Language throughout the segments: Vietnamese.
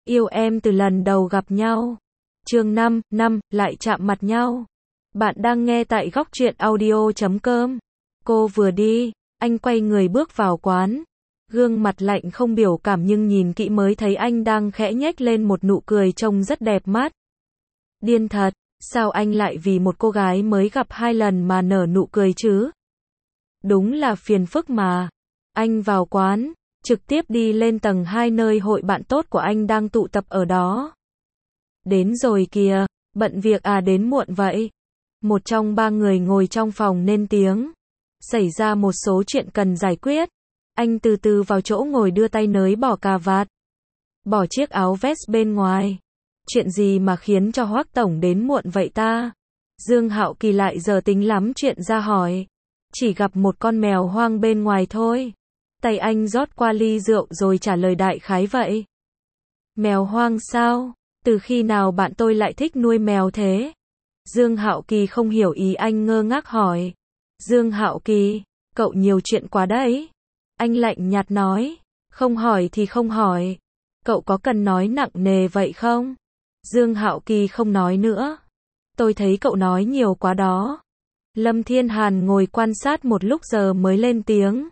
Yêu em từ lần đầu gặp nhau. Chương 5, lại chạm mặt nhau. Bạn đang nghe tại góc truyện audio.com. Cô vừa đi, anh quay người bước vào quán. Gương mặt lạnh không biểu cảm nhưng nhìn kỹ mới thấy anh đang khẽ nhếch lên một nụ cười trông rất đẹp mắt. Điên thật, sao anh lại vì một cô gái mới gặp 2 lần mà nở nụ cười chứ? Đúng là phiền phức mà. Anh vào quán, trực tiếp đi lên tầng 2 nơi hội bạn tốt của anh đang tụ tập ở đó. Đến rồi kìa, bận việc à, đến muộn vậy? Một trong 3 người ngồi trong phòng lên tiếng. Xảy ra một số chuyện cần giải quyết. Anh từ từ vào chỗ ngồi đưa tay nới bỏ cà vạt. Bỏ chiếc áo vest bên ngoài. Chuyện gì mà khiến cho Hoắc tổng đến muộn vậy ta? Dương Hạo Kỳ lại giờ tính lắm chuyện ra hỏi. Chỉ gặp một con mèo hoang bên ngoài thôi. Tay anh rót qua ly rượu rồi trả lời đại khái vậy. Mèo hoang sao? Từ khi nào bạn tôi lại thích nuôi mèo thế? Dương Hạo Kỳ không hiểu ý anh, ngơ ngác hỏi. Dương Hạo Kỳ, cậu nhiều chuyện quá đấy. Anh lạnh nhạt nói. Không hỏi thì không hỏi. Cậu có cần nói nặng nề vậy không? Dương Hạo Kỳ không nói nữa. Tôi thấy cậu nói nhiều quá đó. Lâm Thiên Hàn ngồi quan sát một lúc giờ mới lên tiếng.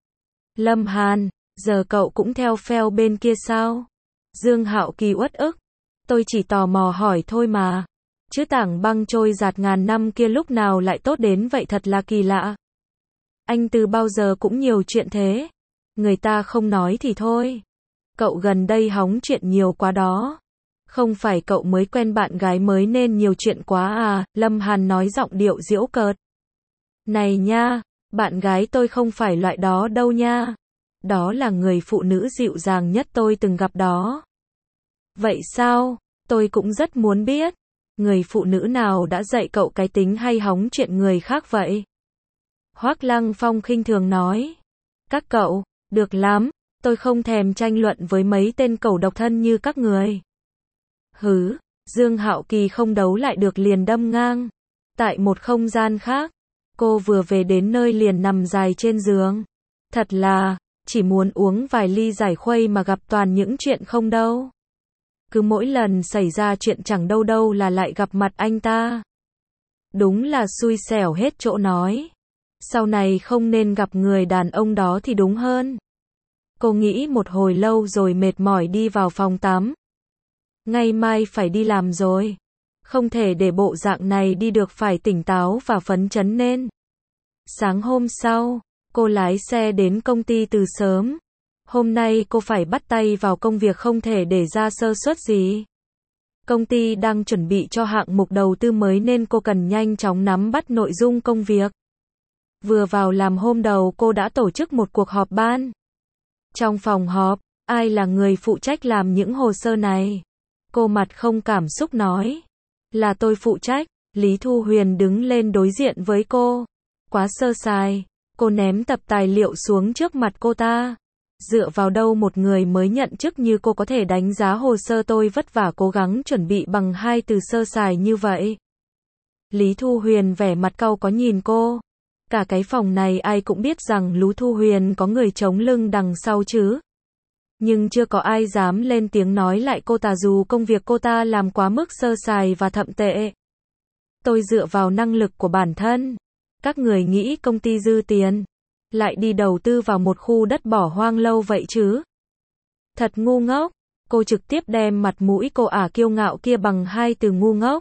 Lâm Hàn, giờ cậu cũng theo phéo bên kia sao? Dương Hạo Kỳ uất ức. Tôi chỉ tò mò hỏi thôi mà. Chứ tảng băng trôi giạt ngàn năm kia lúc nào lại tốt đến vậy, thật là kỳ lạ. Anh từ bao giờ cũng nhiều chuyện thế. Người ta không nói thì thôi. Cậu gần đây hóng chuyện nhiều quá đó. Không phải cậu mới quen bạn gái mới nên nhiều chuyện quá à? Lâm Hàn nói giọng điệu giễu cợt. Này nha, bạn gái tôi không phải loại đó đâu nha. Đó là người phụ nữ dịu dàng nhất tôi từng gặp đó. Vậy sao? Tôi cũng rất muốn biết. Người phụ nữ nào đã dạy cậu cái tính hay hóng chuyện người khác vậy? Hoắc Lăng Phong khinh thường nói. Các cậu, được lắm, tôi không thèm tranh luận với mấy tên cẩu độc thân như các người. Hứ, Dương Hạo Kỳ không đấu lại được liền đâm ngang. Tại một không gian khác, cô vừa về đến nơi liền nằm dài trên giường. Thật là, chỉ muốn uống vài ly giải khuây mà gặp toàn những chuyện không đâu. Cứ mỗi lần xảy ra chuyện chẳng đâu đâu là lại gặp mặt anh ta. Đúng là xui xẻo hết chỗ nói. Sau này không nên gặp người đàn ông đó thì đúng hơn. Cô nghĩ một hồi lâu rồi mệt mỏi đi vào phòng tắm. Ngày mai phải đi làm rồi. Không thể để bộ dạng này đi được, phải tỉnh táo và phấn chấn nên. Sáng hôm sau, cô lái xe đến công ty từ sớm. Hôm nay cô phải bắt tay vào công việc, không thể để ra sơ suất gì. Công ty đang chuẩn bị cho hạng mục đầu tư mới nên cô cần nhanh chóng nắm bắt nội dung công việc. Vừa vào làm hôm đầu cô đã tổ chức một cuộc họp ban. Trong phòng họp, ai là người phụ trách làm những hồ sơ này? Cô mặt không cảm xúc nói. Là tôi phụ trách. Lý Thu Huyền đứng lên đối diện với cô. Quá sơ sài. Cô ném tập tài liệu xuống trước mặt cô ta. Dựa vào đâu một người mới nhận chức như cô có thể đánh giá hồ sơ tôi vất vả cố gắng chuẩn bị bằng 2 từ sơ sài như vậy? Lý Thu Huyền vẻ mặt cau có nhìn cô. Cả cái phòng này ai cũng biết rằng Lý Thu Huyền có người chống lưng đằng sau chứ. Nhưng chưa có ai dám lên tiếng nói lại cô ta dù công việc cô ta làm quá mức sơ sài và thậm tệ. Tôi dựa vào năng lực của bản thân. Các người nghĩ công ty dư tiền, lại đi đầu tư vào một khu đất bỏ hoang lâu vậy chứ? Thật ngu ngốc. Cô trực tiếp đem mặt mũi cô kiêu ngạo kia bằng 2 từ ngu ngốc.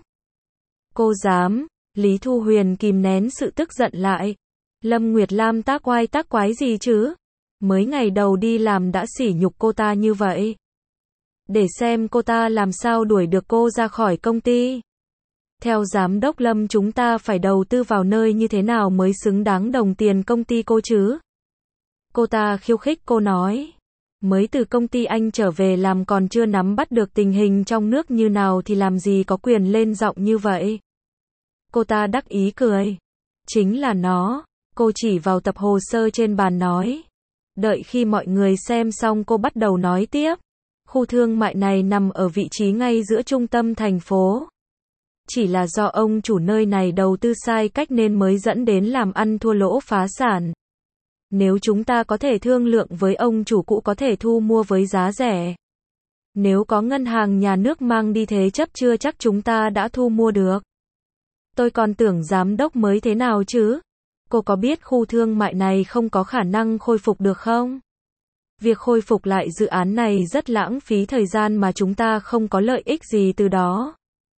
Cô dám? Lý Thu Huyền kìm nén sự tức giận lại. Lâm Nguyệt Lam tác oai tác quái gì chứ? Mới ngày đầu đi làm đã sỉ nhục cô ta như vậy. Để xem cô ta làm sao đuổi được cô ra khỏi công ty. Theo giám đốc Lâm, chúng ta phải đầu tư vào nơi như thế nào mới xứng đáng đồng tiền công ty cô chứ? Cô ta khiêu khích. Cô nói. Mới từ công ty anh trở về làm còn chưa nắm bắt được tình hình trong nước như nào thì làm gì có quyền lên giọng như vậy. Cô ta đắc ý cười. Chính là nó. Cô chỉ vào tập hồ sơ trên bàn nói. Đợi khi mọi người xem xong cô bắt đầu nói tiếp. Khu thương mại này nằm ở vị trí ngay giữa trung tâm thành phố. Chỉ là do ông chủ nơi này đầu tư sai cách nên mới dẫn đến làm ăn thua lỗ phá sản. Nếu chúng ta có thể thương lượng với ông chủ cũ có thể thu mua với giá rẻ. Nếu có ngân hàng nhà nước mang đi thế chấp chưa chắc chúng ta đã thu mua được. Tôi còn tưởng giám đốc mới thế nào chứ. Cô có biết khu thương mại này không có khả năng khôi phục được không? Việc khôi phục lại dự án này rất lãng phí thời gian mà chúng ta không có lợi ích gì từ đó.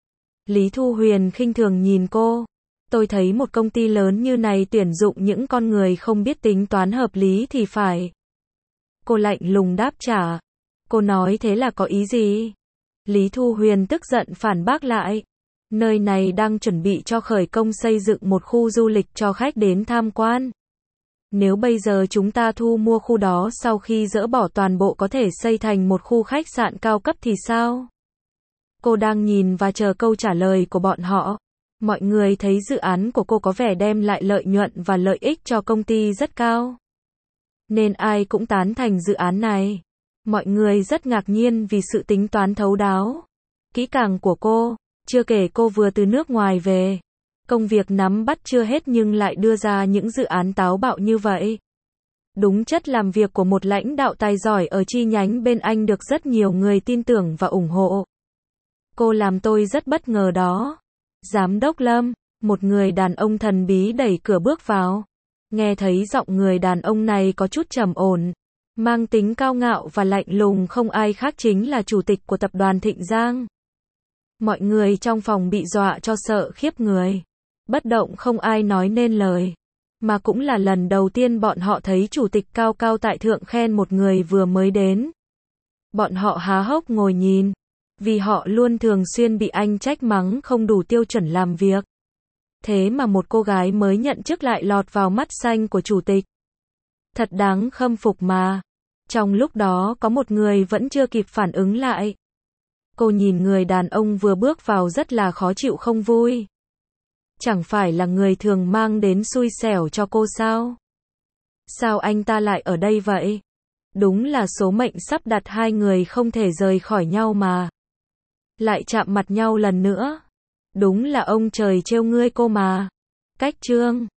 Lý Thu Huyền khinh thường nhìn cô. Tôi thấy một công ty lớn như này tuyển dụng những con người không biết tính toán hợp lý thì phải. Cô lạnh lùng đáp trả. Cô nói thế là có ý gì? Lý Thu Huyền tức giận phản bác lại. Nơi này đang chuẩn bị cho khởi công xây dựng một khu du lịch cho khách đến tham quan. Nếu bây giờ chúng ta thu mua khu đó sau khi dỡ bỏ toàn bộ có thể xây thành một khu khách sạn cao cấp thì sao? Cô đang nhìn và chờ câu trả lời của bọn họ. Mọi người thấy dự án của cô có vẻ đem lại lợi nhuận và lợi ích cho công ty rất cao. Nên ai cũng tán thành dự án này. Mọi người rất ngạc nhiên vì sự tính toán thấu đáo, kỹ càng của cô. Chưa kể cô vừa từ nước ngoài về. Công việc nắm bắt chưa hết nhưng lại đưa ra những dự án táo bạo như vậy. Đúng chất làm việc của một lãnh đạo tài giỏi ở chi nhánh bên Anh được rất nhiều người tin tưởng và ủng hộ. Cô làm tôi rất bất ngờ đó. Giám đốc Lâm, một người đàn ông thần bí đẩy cửa bước vào. Nghe thấy giọng người đàn ông này có chút trầm ổn, mang tính cao ngạo và lạnh lùng, không ai khác chính là chủ tịch của tập đoàn Thịnh Giang. Mọi người trong phòng bị dọa cho sợ khiếp người. Bất động không ai nói nên lời. Mà cũng là lần đầu tiên bọn họ thấy chủ tịch cao cao tại thượng khen một người vừa mới đến. Bọn họ há hốc ngồi nhìn. Vì họ luôn thường xuyên bị anh trách mắng không đủ tiêu chuẩn làm việc. Thế mà một cô gái mới nhận chức lại lọt vào mắt xanh của chủ tịch. Thật đáng khâm phục mà. Trong lúc đó có một người vẫn chưa kịp phản ứng lại. Cô nhìn người đàn ông vừa bước vào rất là khó chịu không vui. Chẳng phải là người thường mang đến xui xẻo cho cô sao? Sao anh ta lại ở đây vậy? Đúng là số mệnh sắp đặt hai người không thể rời khỏi nhau mà. Lại chạm mặt nhau lần nữa. Đúng là ông trời trêu ngươi cô mà. Cách chương